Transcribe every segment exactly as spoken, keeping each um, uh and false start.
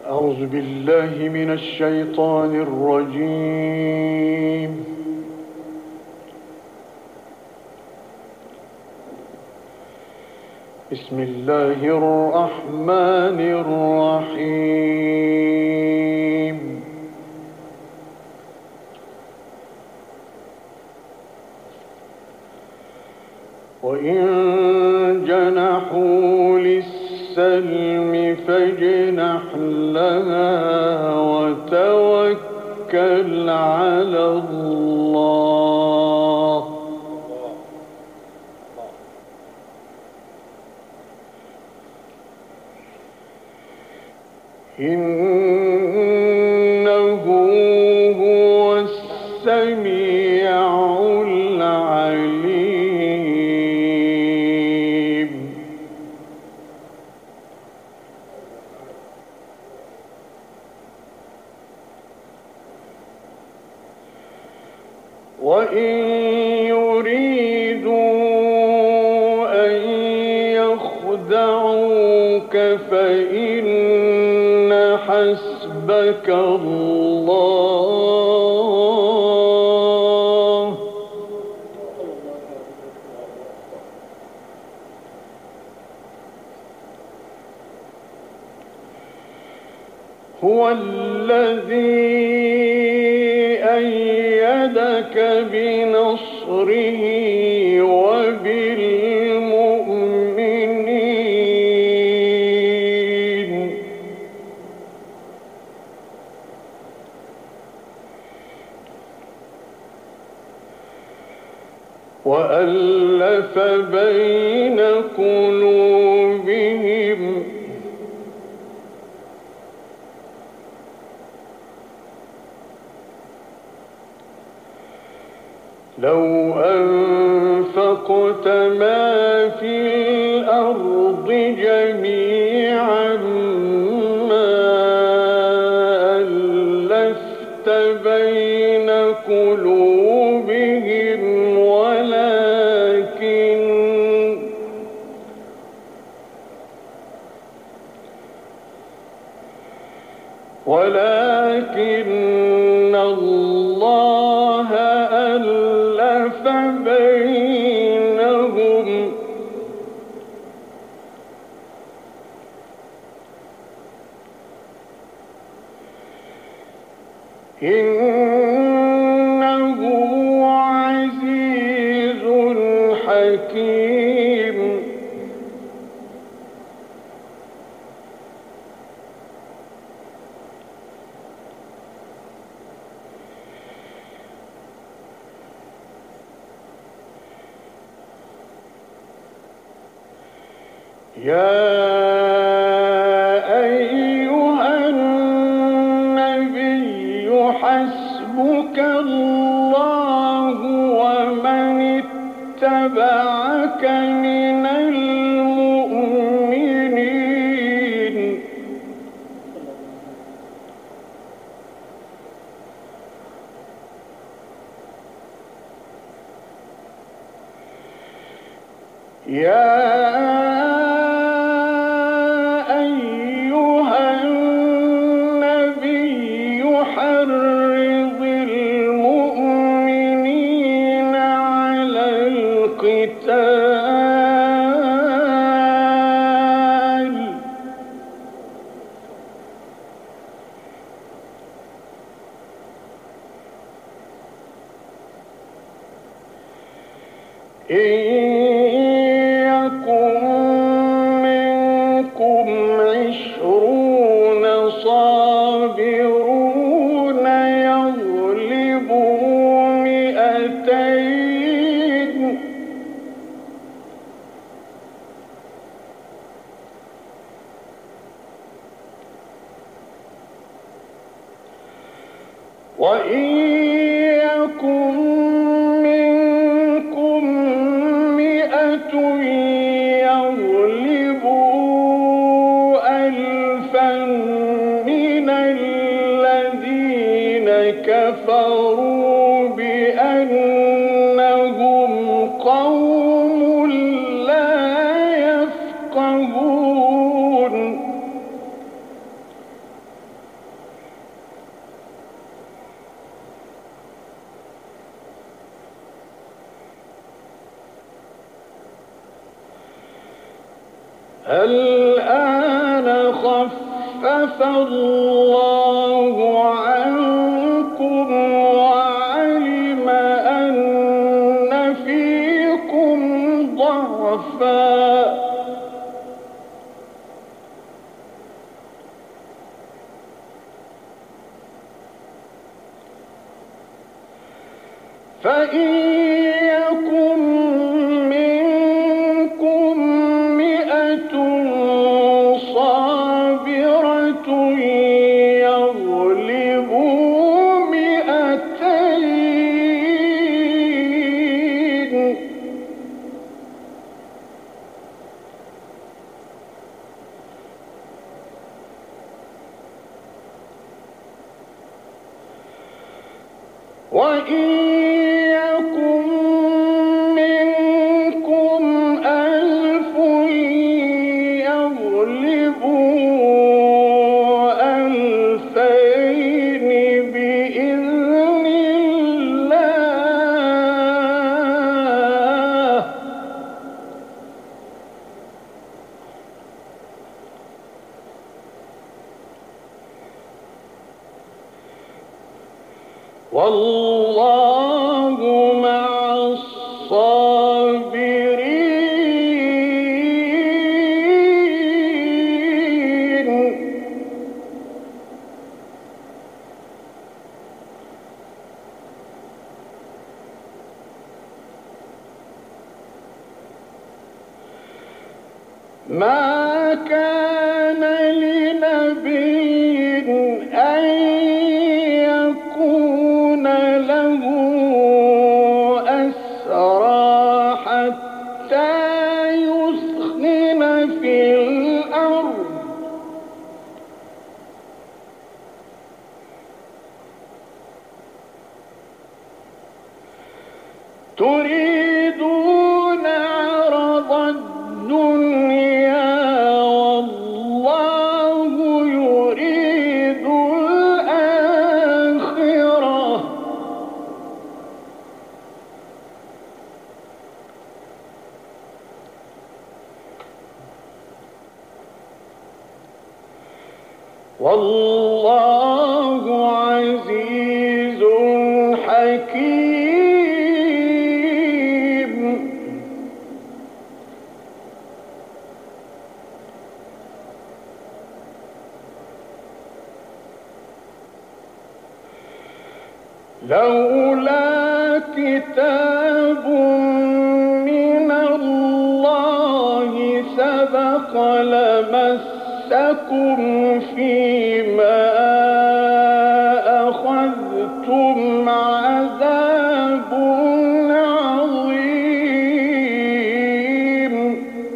أعوذ بالله من الشيطان الرجيم. بسم الله الرحمن الرحيم. وإن جنحوا للسلم فاجنح لها وتوكل على الله. إنه هو السميع العليم. وإن يريدوا أن يخدعوك فإن حسبك الله هو الذي أيدك بنصره وبالمؤمنين. وألف بين قلوبهم لو أنفقت ما في الأرض جميعا ما ألفت بين قلوبهم ولكن ولكن الله ألف بينهم. إنه عزيز حكيم. يا أيها النبي حسبك الله ومن اتبعك من المؤمنين. يا حرض المؤمنين على القتال إن يكن منكم عشرون صابرون يغلبوا مئتين وإن يكن منكم مئة يغلبوا ألفا من الذين كفروا بأنهم قوم لا يفقهون. الآن خفف الله عنكم وعلم أن فيكم ضعفا فإن يكن منكم مئة صابرة يغلبوا مئتين وإن يكن منكم ألف يغلبوا ألفين بإذن الله والله مع الصابرين. ما كان لنبي أن يكون له أسرى حتى يثخن في الأرض تريدون عرض الدنيا والله يريد الآخرة والله عزيز حكيم. لولا كتاب من الله سبق لمسكم فيما أخذتم عذاب عظيم.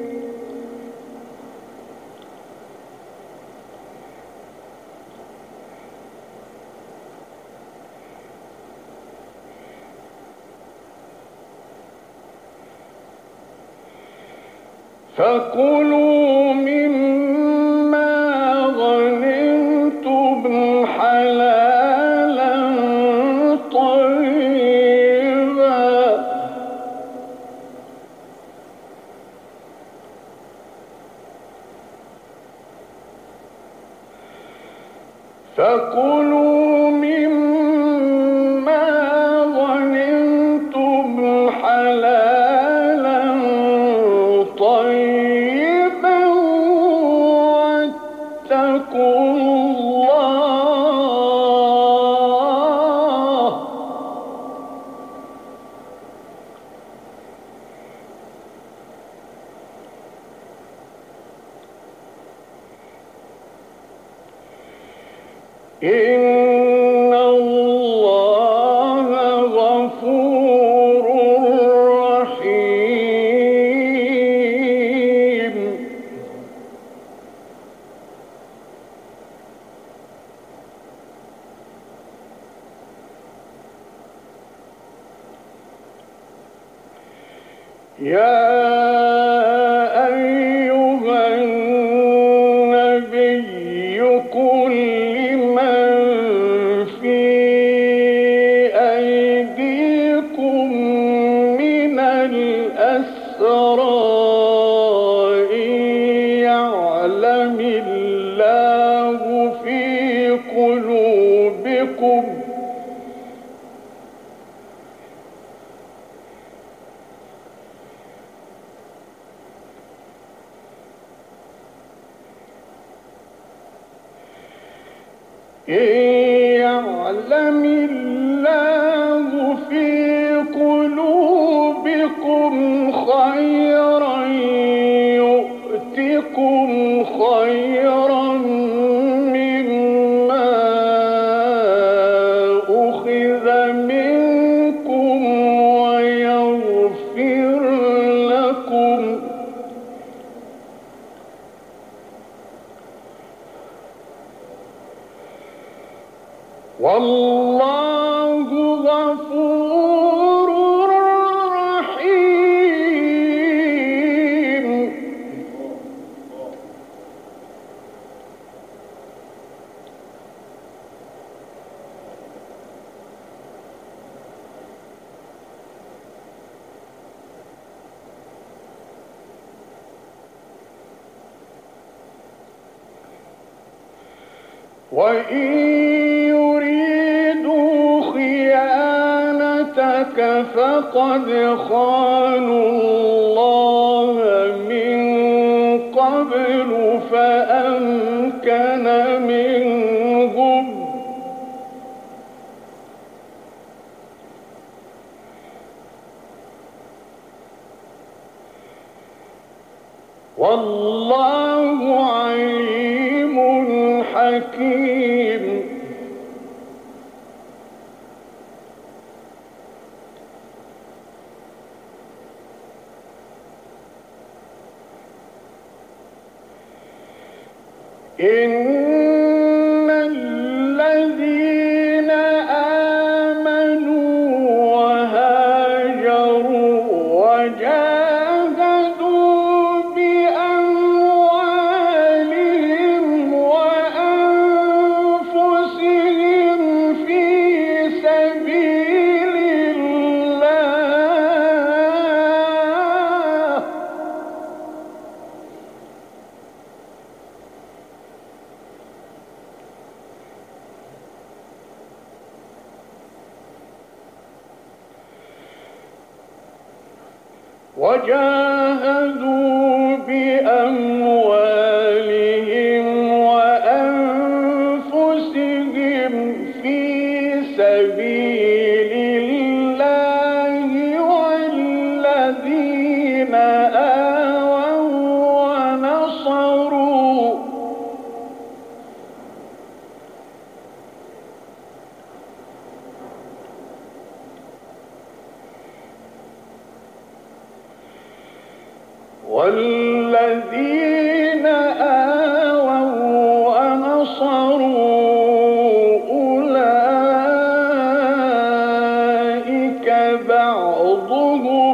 فكلوا مما غنمتم حلالا طيبا فكلوا مما غنمتم حلالا طيبا واتقوا الله إن الله غفور رحيم. يا أيها النبي قل لمن في أيديكم من الأسرى إن إن يعلم الله في قلوبكم خيرا يؤتكم خيرا مما أخذ منكم ويغفر لكم والله غفور رحيم. وإن يريدوا خيانتك فقد خانوا الله من قبل فأمكن منهم والله عليم حكيم. إن الذين آمنوا وهاجروا وجاهدوا بأموالهم وأنفسهم في سبيل الله وجاهدوا بأموالهم وأنفسهم في سبيل الله والذين آووا ونصروا والذين آووا ونصروا أولئك بعضهم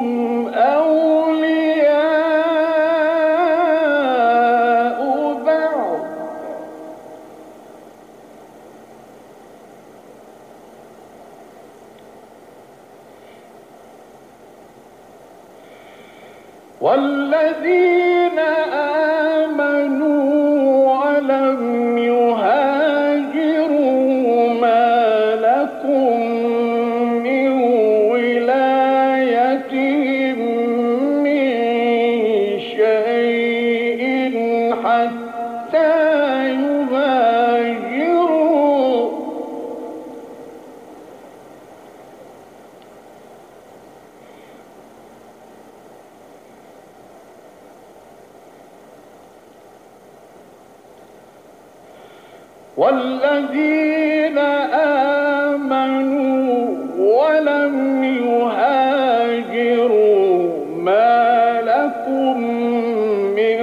أولياء بعض والذين آمنوا ولم يهاجروا ما لكم من ولايتهم من شيء حتى يهاجروا والذين آمنوا ولم يهاجروا ما لكم من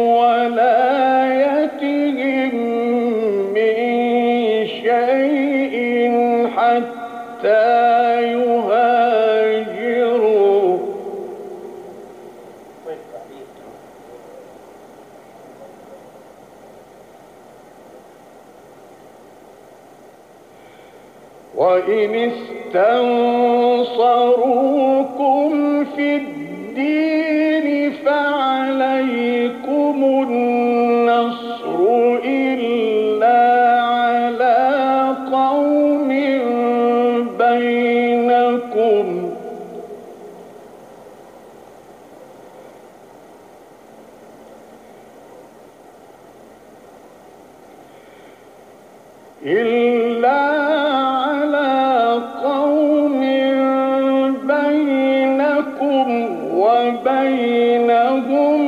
ولايتهم من شيء حتى يهاجروا وإن استنصروكم في الدين فعليكم النصر إلا على قوم بينكم إلا على قوم بينكم وبينهم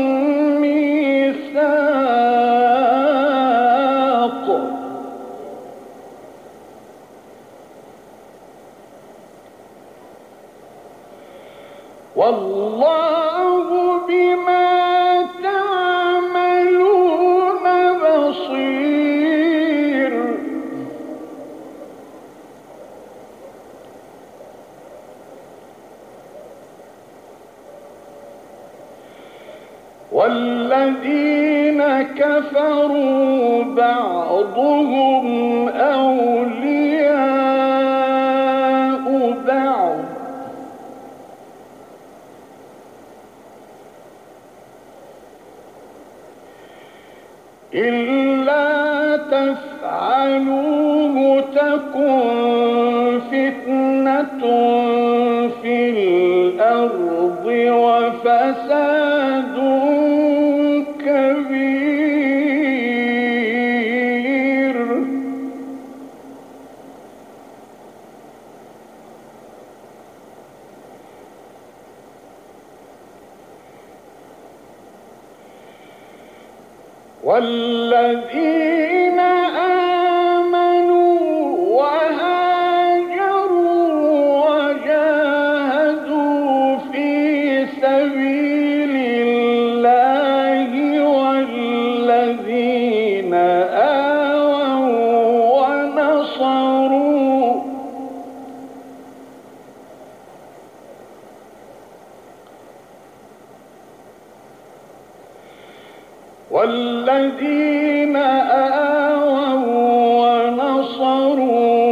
ميثاق والله بما تعملون بصير. والذين كفروا بعضهم أولياء بعض إلا تفعلوه تكن فتنة في الأرض وفساد كبير. والذين آمنوا وهاجروا وجاهدوا في سبيل الله والذين آووا ونصروا والذين آووا ونصروا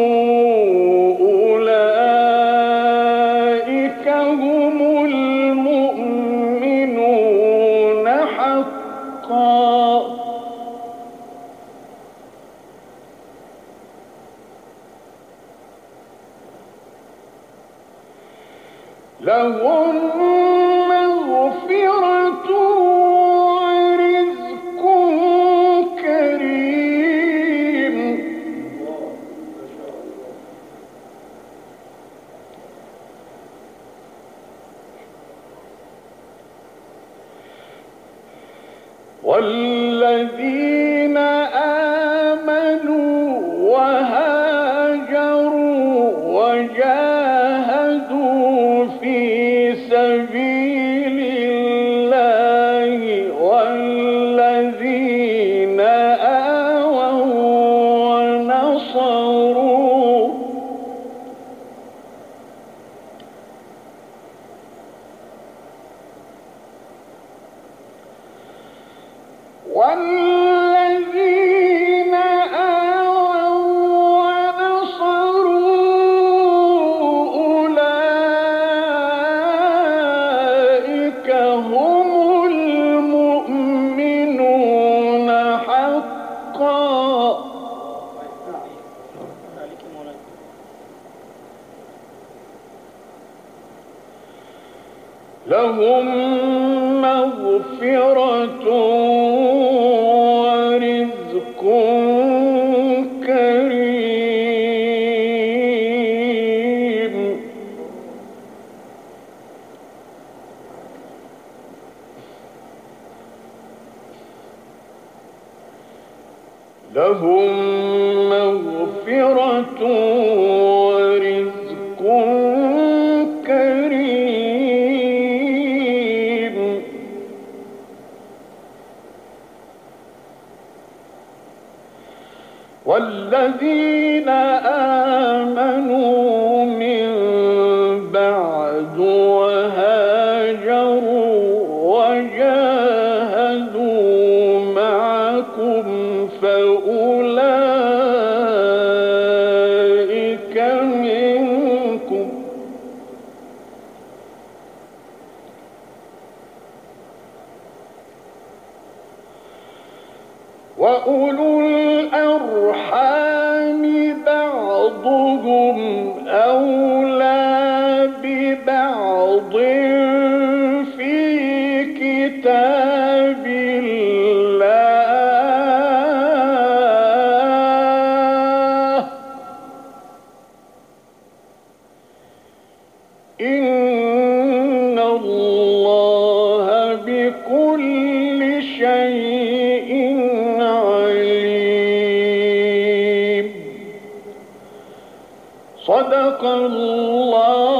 أولئك هم المؤمنون حقا. لهم مغفرة والذين آمنوا وهاجروا وجاهدوا في سبيل الله والذين آووا ونصروا والذين آووا ونصروا أولئك هم المؤمنون حقا. لهم مغفرة ورزق كريم. لهم مغفرة ورزق كريم. والذين آمنوا من بعد وهاجروا وجاهدوا معكم فأولئك منكم وأولو الأرحام بعضهم أولى ببعض في كتاب الله شيء عليم. صدق الله